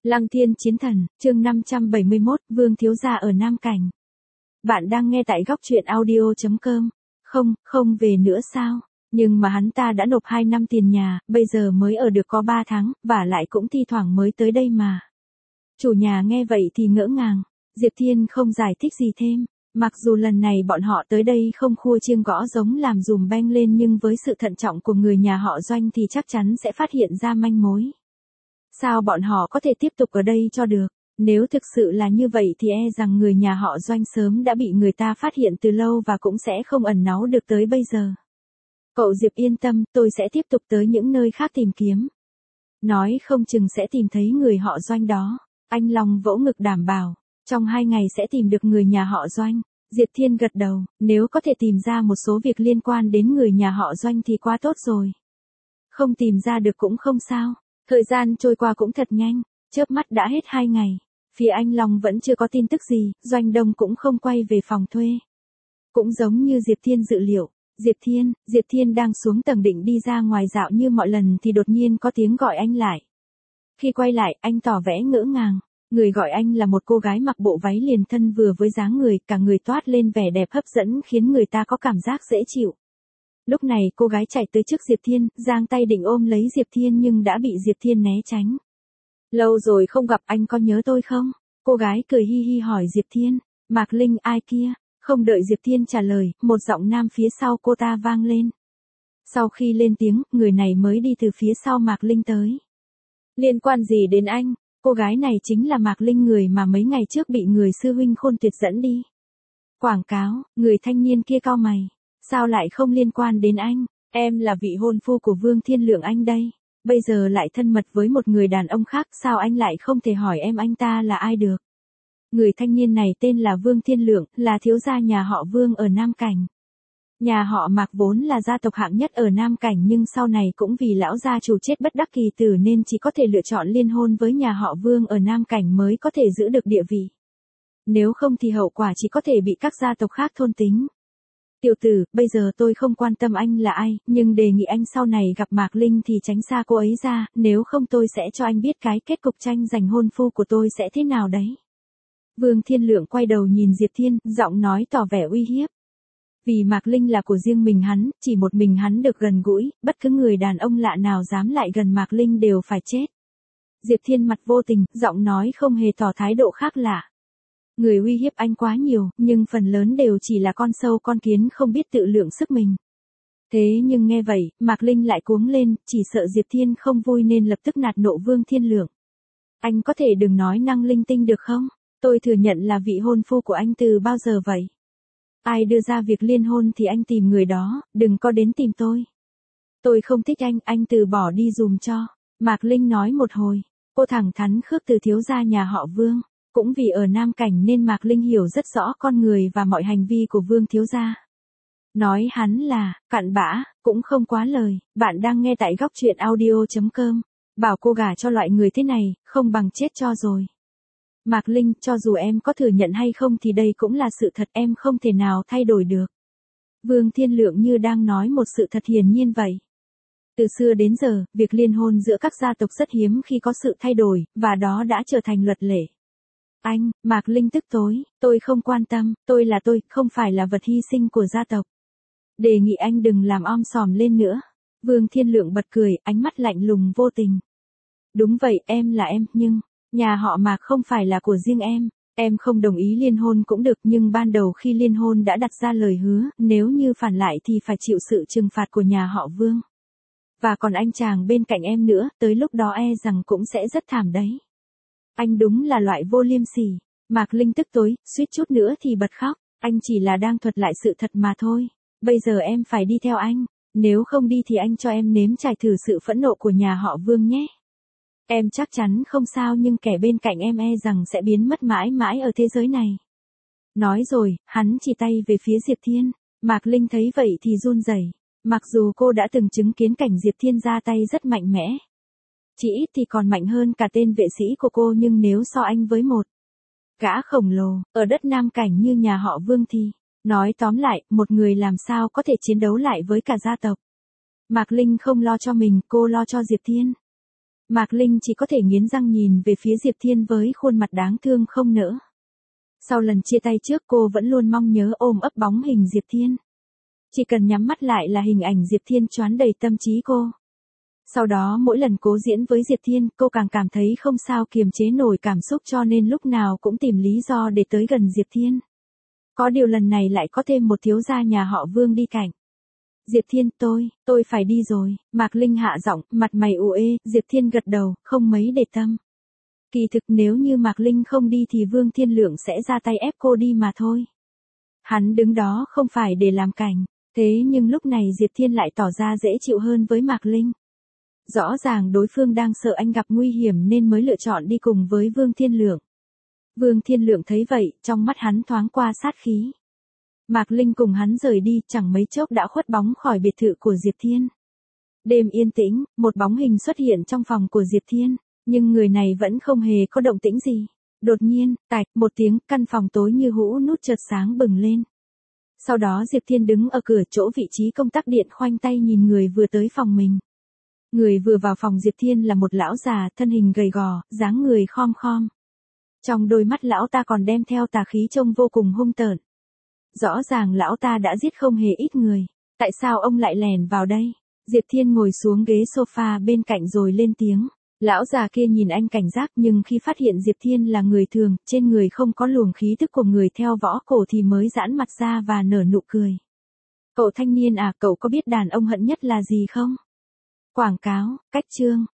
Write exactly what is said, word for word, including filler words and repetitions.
Lăng Thiên Chiến Thần, chương năm trăm bảy mươi mốt, Vương Thiếu Gia ở Nam Cảnh. Bạn đang nghe tại góc truyện audio chấm com. Không, không về nữa sao? Nhưng mà hắn ta đã nộp hai năm tiền nhà, bây giờ mới ở được có ba tháng, và lại cũng thi thoảng mới tới đây mà. Chủ nhà nghe vậy thì ngỡ ngàng, Diệp Thiên không giải thích gì thêm. Mặc dù lần này bọn họ tới đây không khua chiêng gõ giống làm dùm beng lên, nhưng với sự thận trọng của người nhà họ Doanh thì chắc chắn sẽ phát hiện ra manh mối. Sao bọn họ có thể tiếp tục ở đây cho được? Nếu thực sự là như vậy thì e rằng người nhà họ Doanh sớm đã bị người ta phát hiện từ lâu và cũng sẽ không ẩn náu được tới bây giờ. Cậu Diệp yên tâm, tôi sẽ tiếp tục tới những nơi khác tìm kiếm. Nói không chừng sẽ tìm thấy người họ Doanh đó. Anh Long vỗ ngực đảm bảo, trong hai ngày sẽ tìm được người nhà họ Doanh. Diệp Thiên gật đầu, nếu có thể tìm ra một số việc liên quan đến người nhà họ Doanh thì quá tốt rồi. Không tìm ra được cũng không sao. Thời gian trôi qua cũng thật nhanh, chớp mắt đã hết hai ngày. Phía anh Long vẫn chưa có tin tức gì, Doanh Đông cũng không quay về phòng thuê. Cũng giống như Diệp Thiên dự liệu, Diệp Thiên, Diệp Thiên đang xuống tầng định đi ra ngoài dạo như mọi lần thì đột nhiên có tiếng gọi anh lại. Khi quay lại, anh tỏ vẻ ngỡ ngàng. Người gọi anh là một cô gái mặc bộ váy liền thân vừa với dáng người, cả người toát lên vẻ đẹp hấp dẫn khiến người ta có cảm giác dễ chịu. Lúc này cô gái chạy tới trước Diệp Thiên, giang tay định ôm lấy Diệp Thiên nhưng đã bị Diệp Thiên né tránh. Lâu rồi không gặp, anh có nhớ tôi không? Cô gái cười hi hi hỏi Diệp Thiên. Mạc Linh, ai kia? Không đợi Diệp Thiên trả lời, một giọng nam phía sau cô ta vang lên. Sau khi lên tiếng, người này mới đi từ phía sau Mạc Linh tới. Liên quan gì đến anh? Cô gái này chính là Mạc Linh, người mà mấy ngày trước bị người sư huynh Khôn Tuyệt dẫn đi. Quảng cáo, người thanh niên kia cau mày. Sao lại không liên quan đến anh? Em là vị hôn phu của Vương Thiên Lượng anh đây. Bây giờ lại thân mật với một người đàn ông khác, sao anh lại không thể hỏi em anh ta là ai được? Người thanh niên này tên là Vương Thiên Lượng, là thiếu gia nhà họ Vương ở Nam Cảnh. Nhà họ Mạc vốn là gia tộc hạng nhất ở Nam Cảnh, nhưng sau này cũng vì lão gia chủ chết bất đắc kỳ tử nên chỉ có thể lựa chọn liên hôn với nhà họ Vương ở Nam Cảnh mới có thể giữ được địa vị. Nếu không thì hậu quả chỉ có thể bị các gia tộc khác thôn tính. Tiểu tử, bây giờ tôi không quan tâm anh là ai, nhưng đề nghị anh sau này gặp Mạc Linh thì tránh xa cô ấy ra, nếu không tôi sẽ cho anh biết cái kết cục tranh giành hôn phu của tôi sẽ thế nào đấy. Vương Thiên Lượng quay đầu nhìn Diệp Thiên, giọng nói tỏ vẻ uy hiếp. Vì Mạc Linh là của riêng mình hắn, chỉ một mình hắn được gần gũi, bất cứ người đàn ông lạ nào dám lại gần Mạc Linh đều phải chết. Diệp Thiên mặt vô tình, giọng nói không hề tỏ thái độ khác lạ. Người uy hiếp anh quá nhiều, nhưng phần lớn đều chỉ là con sâu con kiến không biết tự lượng sức mình. Thế nhưng nghe vậy, Mạc Linh lại cuống lên, chỉ sợ Diệp Thiên không vui nên lập tức nạt nộ Vương Thiên Lượng. Anh có thể đừng nói năng linh tinh được không? Tôi thừa nhận là vị hôn phu của anh từ bao giờ vậy? Ai đưa ra việc liên hôn thì anh tìm người đó, đừng có đến tìm tôi. Tôi không thích anh, anh từ bỏ đi dùm cho. Mạc Linh nói một hồi, cô thẳng thắn khước từ thiếu gia nhà họ Vương. Cũng vì ở Nam Cảnh nên Mạc Linh hiểu rất rõ con người và mọi hành vi của Vương thiếu gia. Nói hắn là, cặn bã, cũng không quá lời. Bạn đang nghe tại góc truyện audio chấm com. Bảo cô gả cho loại người thế này, không bằng chết cho rồi. Mạc Linh, cho dù em có thừa nhận hay không thì đây cũng là sự thật, em không thể nào thay đổi được. Vương Thiên Lượng như đang nói một sự thật hiển nhiên vậy. Từ xưa đến giờ, việc liên hôn giữa các gia tộc rất hiếm khi có sự thay đổi, và đó đã trở thành luật lệ. Anh, Mạc Linh tức tối, tôi không quan tâm, tôi là tôi, không phải là vật hy sinh của gia tộc. Đề nghị anh đừng làm om sòm lên nữa. Vương Thiên Lượng bật cười, ánh mắt lạnh lùng vô tình. Đúng vậy, em là em, nhưng, nhà họ Mạc không phải là của riêng em. Em không đồng ý liên hôn cũng được, nhưng ban đầu khi liên hôn đã đặt ra lời hứa, nếu như phản lại thì phải chịu sự trừng phạt của nhà họ Vương. Và còn anh chàng bên cạnh em nữa, tới lúc đó e rằng cũng sẽ rất thảm đấy. Anh đúng là loại vô liêm sỉ. Mạc Linh tức tối, suýt chút nữa thì bật khóc. Anh chỉ là đang thuật lại sự thật mà thôi. Bây giờ em phải đi theo anh. Nếu không đi thì anh cho em nếm trải thử sự phẫn nộ của nhà họ Vương nhé. Em chắc chắn không sao, nhưng kẻ bên cạnh em e rằng sẽ biến mất mãi mãi ở thế giới này. Nói rồi, hắn chỉ tay về phía Diệp Thiên. Mạc Linh thấy vậy thì run rẩy. Mặc dù cô đã từng chứng kiến cảnh Diệp Thiên ra tay rất mạnh mẽ. Chỉ ít thì còn mạnh hơn cả tên vệ sĩ của cô, nhưng nếu so anh với một gã khổng lồ, ở đất Nam Cảnh như nhà họ Vương thì, nói tóm lại, một người làm sao có thể chiến đấu lại với cả gia tộc. Mạc Linh không lo cho mình, cô lo cho Diệp Thiên. Mạc Linh chỉ có thể nghiến răng nhìn về phía Diệp Thiên với khuôn mặt đáng thương không nỡ. Sau lần chia tay trước cô vẫn luôn mong nhớ ôm ấp bóng hình Diệp Thiên. Chỉ cần nhắm mắt lại là hình ảnh Diệp Thiên choán đầy tâm trí cô. Sau đó mỗi lần cố diễn với Diệp Thiên, cô càng cảm thấy không sao kiềm chế nổi cảm xúc cho nên lúc nào cũng tìm lý do để tới gần Diệp Thiên. Có điều lần này lại có thêm một thiếu gia nhà họ Vương đi cạnh. Diệp Thiên, tôi, tôi phải đi rồi, Mạc Linh hạ giọng, mặt mày u ê, Diệp Thiên gật đầu, không mấy để tâm. Kỳ thực nếu như Mạc Linh không đi thì Vương Thiên Lượng sẽ ra tay ép cô đi mà thôi. Hắn đứng đó không phải để làm cảnh, thế nhưng lúc này Diệp Thiên lại tỏ ra dễ chịu hơn với Mạc Linh. Rõ ràng đối phương đang sợ anh gặp nguy hiểm nên mới lựa chọn đi cùng với Vương Thiên Lượng. Vương Thiên Lượng thấy vậy, trong mắt hắn thoáng qua sát khí. Mạc Linh cùng hắn rời đi, chẳng mấy chốc đã khuất bóng khỏi biệt thự của Diệp Thiên. Đêm yên tĩnh, một bóng hình xuất hiện trong phòng của Diệp Thiên, nhưng người này vẫn không hề có động tĩnh gì. Đột nhiên, tạch, một tiếng, căn phòng tối như hũ nút chợt sáng bừng lên. Sau đó Diệp Thiên đứng ở cửa chỗ vị trí công tắc điện khoanh tay nhìn người vừa tới phòng mình. Người vừa vào phòng Diệp Thiên là một lão già, thân hình gầy gò, dáng người khom khom. Trong đôi mắt lão ta còn đem theo tà khí trông vô cùng hung tợn. Rõ ràng lão ta đã giết không hề ít người. Tại sao ông lại lèn vào đây? Diệp Thiên ngồi xuống ghế sofa bên cạnh rồi lên tiếng. Lão già kia nhìn anh cảnh giác nhưng khi phát hiện Diệp Thiên là người thường, trên người không có luồng khí tức của người theo võ cổ thì mới giãn mặt ra và nở nụ cười. Cậu thanh niên à, cậu có biết đàn ông hận nhất là gì không? Quảng cáo, cách chương.